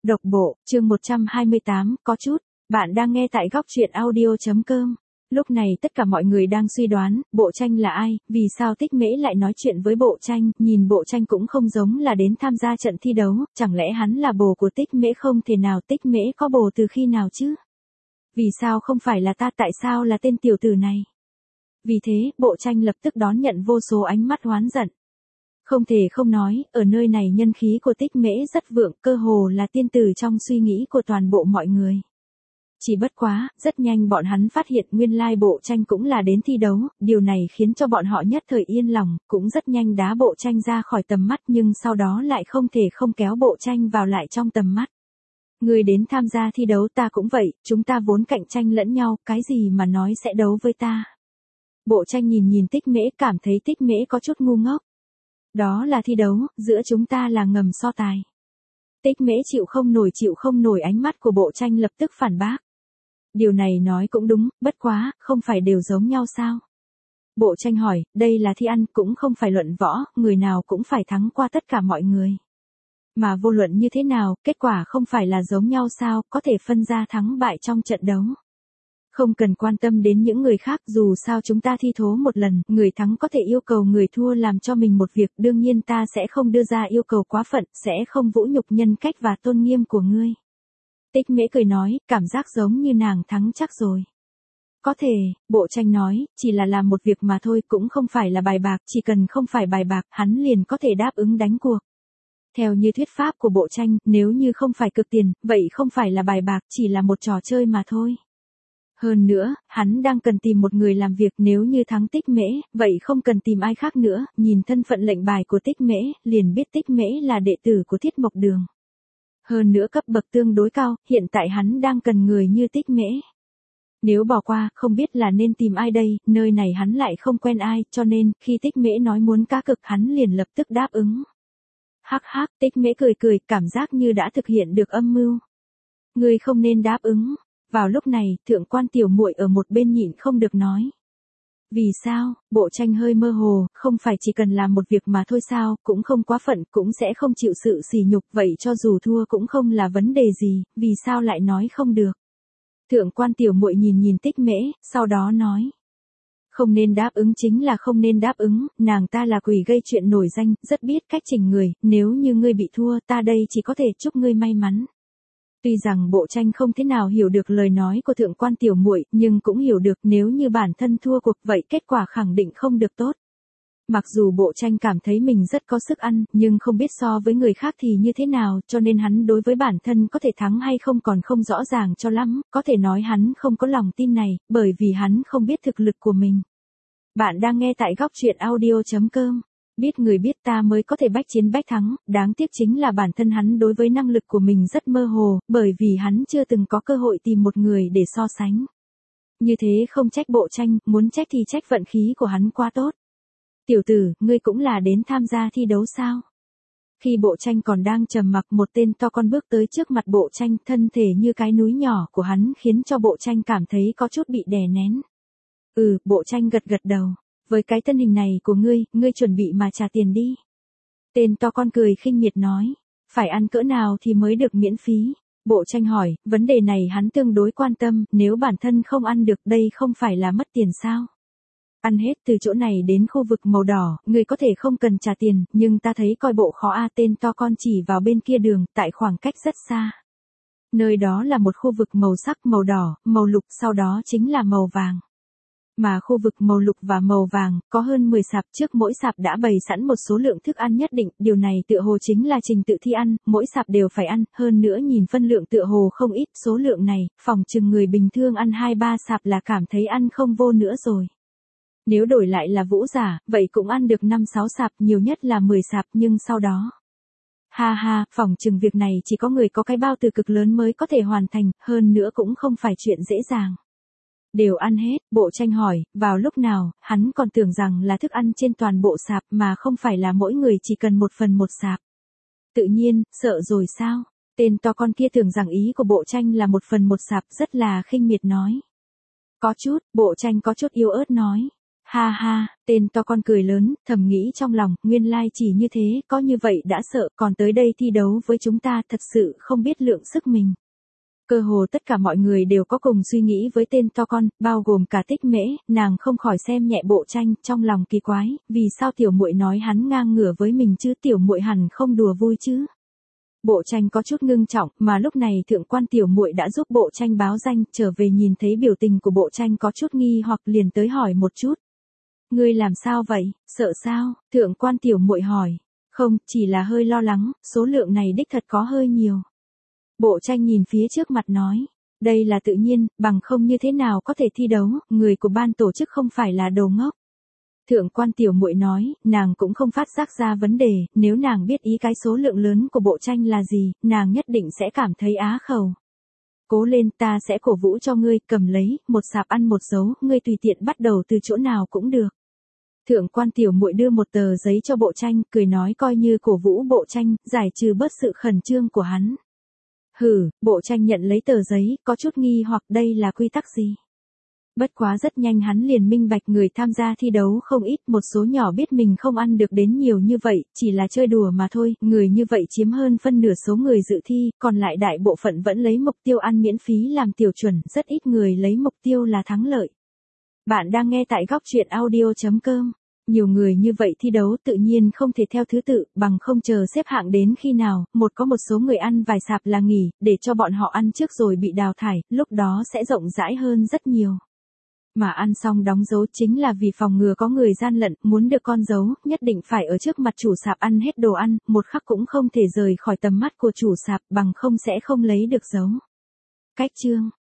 Độc bộ, chương 128, có chút. Bạn đang nghe tại góc truyện audio.com. Lúc này tất cả mọi người đang suy đoán, Bộ Tranh là ai, vì sao Tích Mễ lại nói chuyện với Bộ Tranh, nhìn Bộ Tranh cũng không giống là đến tham gia trận thi đấu, chẳng lẽ hắn là bồ của Tích Mễ? Không thể nào, Tích Mễ có bồ từ khi nào chứ? Vì sao không phải là ta, tại sao là tên tiểu tử này? Vì thế, Bộ Tranh lập tức đón nhận vô số ánh mắt oán giận. Không thể không nói, ở nơi này nhân khí của Tích Mễ rất vượng, cơ hồ là tiên tử trong suy nghĩ của toàn bộ mọi người. Chỉ bất quá, rất nhanh bọn hắn phát hiện nguyên lai Bộ Tranh cũng là đến thi đấu, điều này khiến cho bọn họ nhất thời yên lòng, cũng rất nhanh đá Bộ Tranh ra khỏi tầm mắt, nhưng sau đó lại không thể không kéo Bộ Tranh vào lại trong tầm mắt. Người đến tham gia thi đấu, ta cũng vậy, chúng ta vốn cạnh tranh lẫn nhau, cái gì mà nói sẽ đấu với ta. Bộ Tranh nhìn Tích Mễ, cảm thấy Tích Mễ có chút ngu ngốc. Đó là thi đấu, giữa chúng ta là ngầm so tài. Tích Mễ chịu không nổi ánh mắt của Bộ Tranh lập tức phản bác. Điều này nói cũng đúng, bất quá, không phải đều giống nhau sao? Bộ Tranh hỏi, đây là thi ăn, cũng không phải luận võ, người nào cũng phải thắng qua tất cả mọi người. Mà vô luận như thế nào, kết quả không phải là giống nhau sao, có thể phân ra thắng bại trong trận đấu. Không cần quan tâm đến những người khác, dù sao chúng ta thi thố một lần, người thắng có thể yêu cầu người thua làm cho mình một việc, đương nhiên ta sẽ không đưa ra yêu cầu quá phận, sẽ không vũ nhục nhân cách và tôn nghiêm của ngươi. Tích Mễ cười nói, cảm giác giống như nàng thắng chắc rồi. Có thể, Bộ Tranh nói, chỉ là làm một việc mà thôi, cũng không phải là bài bạc, chỉ cần không phải bài bạc, hắn liền có thể đáp ứng đánh cuộc. Theo như thuyết pháp của Bộ Tranh, nếu như không phải cực tiền, vậy không phải là bài bạc, chỉ là một trò chơi mà thôi. Hơn nữa, hắn đang cần tìm một người làm việc, nếu như thắng Tích Mễ, vậy không cần tìm ai khác nữa, nhìn thân phận lệnh bài của Tích Mễ, liền biết Tích Mễ là đệ tử của Thiết Mộc Đường. Hơn nữa cấp bậc tương đối cao, hiện tại hắn đang cần người như Tích Mễ. Nếu bỏ qua, không biết là nên tìm ai đây, nơi này hắn lại không quen ai, cho nên, khi Tích Mễ nói muốn cá cược hắn liền lập tức đáp ứng. Hắc hắc, Tích Mễ cười, cảm giác như đã thực hiện được âm mưu. Ngươi không nên đáp ứng. Vào lúc này, Thượng quan Tiểu Muội ở một bên nhịn không được nói. Vì sao? Bộ Tranh hơi mơ hồ, không phải chỉ cần làm một việc mà thôi sao, cũng không quá phận, cũng sẽ không chịu sự sỉ nhục, vậy cho dù thua cũng không là vấn đề gì, vì sao lại nói không được? Thượng quan Tiểu Muội nhìn Tích Mễ, sau đó nói. Không nên đáp ứng chính là không nên đáp ứng, nàng ta là quỷ gây chuyện nổi danh, rất biết cách chỉnh người, nếu như ngươi bị thua, ta đây chỉ có thể chúc ngươi may mắn. Tuy rằng Bộ Tranh không thế nào hiểu được lời nói của Thượng quan Tiểu Muội, nhưng cũng hiểu được nếu như bản thân thua cuộc vậy kết quả khẳng định không được tốt. Mặc dù Bộ Tranh cảm thấy mình rất có sức ăn, nhưng không biết so với người khác thì như thế nào, cho nên hắn đối với bản thân có thể thắng hay không còn không rõ ràng cho lắm, có thể nói hắn không có lòng tin này, bởi vì hắn không biết thực lực của mình. Bạn đang nghe tại góc truyện audio.com. Biết người biết ta mới có thể bách chiến bách thắng, đáng tiếc chính là bản thân hắn đối với năng lực của mình rất mơ hồ, bởi vì hắn chưa từng có cơ hội tìm một người để so sánh. Như thế không trách Bộ Tranh, muốn trách thì trách vận khí của hắn quá tốt. Tiểu tử, ngươi cũng là đến tham gia thi đấu sao? Khi Bộ Tranh còn đang trầm mặc, một tên to con bước tới trước mặt Bộ Tranh, thân thể như cái núi nhỏ của hắn khiến cho Bộ Tranh cảm thấy có chút bị đè nén. Bộ Tranh gật đầu. Với cái thân hình này của ngươi chuẩn bị mà trả tiền đi. Tên to con cười khinh miệt nói, phải ăn cỡ nào thì mới được miễn phí. Bộ Tranh hỏi, vấn đề này hắn tương đối quan tâm, nếu bản thân không ăn được đây không phải là mất tiền sao? Ăn hết từ chỗ này đến khu vực màu đỏ, ngươi có thể không cần trả tiền, nhưng ta thấy coi bộ khó a. Tên to con chỉ vào bên kia đường, tại khoảng cách rất xa. Nơi đó là một khu vực màu sắc màu đỏ, màu lục, sau đó chính là màu vàng. Mà khu vực màu lục và màu vàng, có hơn 10 sạp, trước mỗi sạp đã bày sẵn một số lượng thức ăn nhất định, điều này tựa hồ chính là trình tự thi ăn, mỗi sạp đều phải ăn, hơn nữa nhìn phân lượng tựa hồ không ít, số lượng này, phòng chừng người bình thường ăn 2-3 sạp là cảm thấy ăn không vô nữa rồi. Nếu đổi lại là vũ giả, vậy cũng ăn được 5-6 sạp, nhiều nhất là 10 sạp, nhưng sau đó. Ha, phòng chừng việc này chỉ có người có cái bao tử cực lớn mới có thể hoàn thành, hơn nữa cũng không phải chuyện dễ dàng. Đều ăn hết, Bộ Tranh hỏi, vào lúc nào, hắn còn tưởng rằng là thức ăn trên toàn bộ sạp mà không phải là mỗi người chỉ cần 1/1 sạp. Tự nhiên, sợ rồi sao? Tên to con kia tưởng rằng ý của Bộ Tranh là 1/1 sạp, rất là khinh miệt nói. Có chút, Bộ Tranh có chút yếu ớt nói. Ha ha, tên to con cười lớn, thầm nghĩ trong lòng, nguyên lai chỉ như thế, có như vậy đã sợ, còn tới đây thi đấu với chúng ta thật sự không biết lượng sức mình. Cơ hồ tất cả mọi người đều có cùng suy nghĩ với tên to con, bao gồm cả Tích Mễ, nàng không khỏi xem nhẹ Bộ Tranh, trong lòng kỳ quái, vì sao tiểu muội nói hắn ngang ngửa với mình chứ, tiểu muội hẳn không đùa vui chứ. Bộ Tranh có chút ngưng trọng, mà lúc này thượng quan tiểu muội đã giúp Bộ Tranh báo danh, trở về nhìn thấy biểu tình của Bộ Tranh có chút nghi hoặc liền tới hỏi một chút. Ngươi làm sao vậy, sợ sao? Thượng quan tiểu muội hỏi. Không, chỉ là hơi lo lắng, số lượng này đích thật có hơi nhiều. Bộ Tranh nhìn phía trước mặt nói. Đây là tự nhiên, bằng không như thế nào có thể thi đấu, người của ban tổ chức không phải là đồ ngốc. Thượng quan tiểu muội nói, nàng cũng không phát giác ra vấn đề, nếu nàng biết ý cái số lượng lớn của Bộ Tranh là gì, nàng nhất định sẽ cảm thấy á khẩu. Cố lên, ta sẽ cổ vũ cho ngươi, cầm lấy, một sạp ăn một dấu, ngươi tùy tiện bắt đầu từ chỗ nào cũng được. Thượng quan tiểu muội đưa một tờ giấy cho Bộ Tranh, cười nói coi như cổ vũ Bộ Tranh, giải trừ bớt sự khẩn trương của hắn. Hừ, Bộ Tranh nhận lấy tờ giấy, có chút nghi hoặc đây là quy tắc gì. Bất quá rất nhanh hắn liền minh bạch người tham gia thi đấu không ít, một số nhỏ biết mình không ăn được đến nhiều như vậy, chỉ là chơi đùa mà thôi, người như vậy chiếm hơn phân nửa số người dự thi, còn lại đại bộ phận vẫn lấy mục tiêu ăn miễn phí làm tiêu chuẩn, rất ít người lấy mục tiêu là thắng lợi. Bạn đang nghe tại góc truyện audio.com. Nhiều người như vậy thi đấu tự nhiên không thể theo thứ tự, bằng không chờ xếp hạng đến khi nào, có một số người ăn vài sạp là nghỉ, để cho bọn họ ăn trước rồi bị đào thải, lúc đó sẽ rộng rãi hơn rất nhiều. Mà ăn xong đóng dấu chính là vì phòng ngừa có người gian lận, muốn được con dấu, nhất định phải ở trước mặt chủ sạp ăn hết đồ ăn, một khắc cũng không thể rời khỏi tầm mắt của chủ sạp, bằng không sẽ không lấy được dấu. Cách chương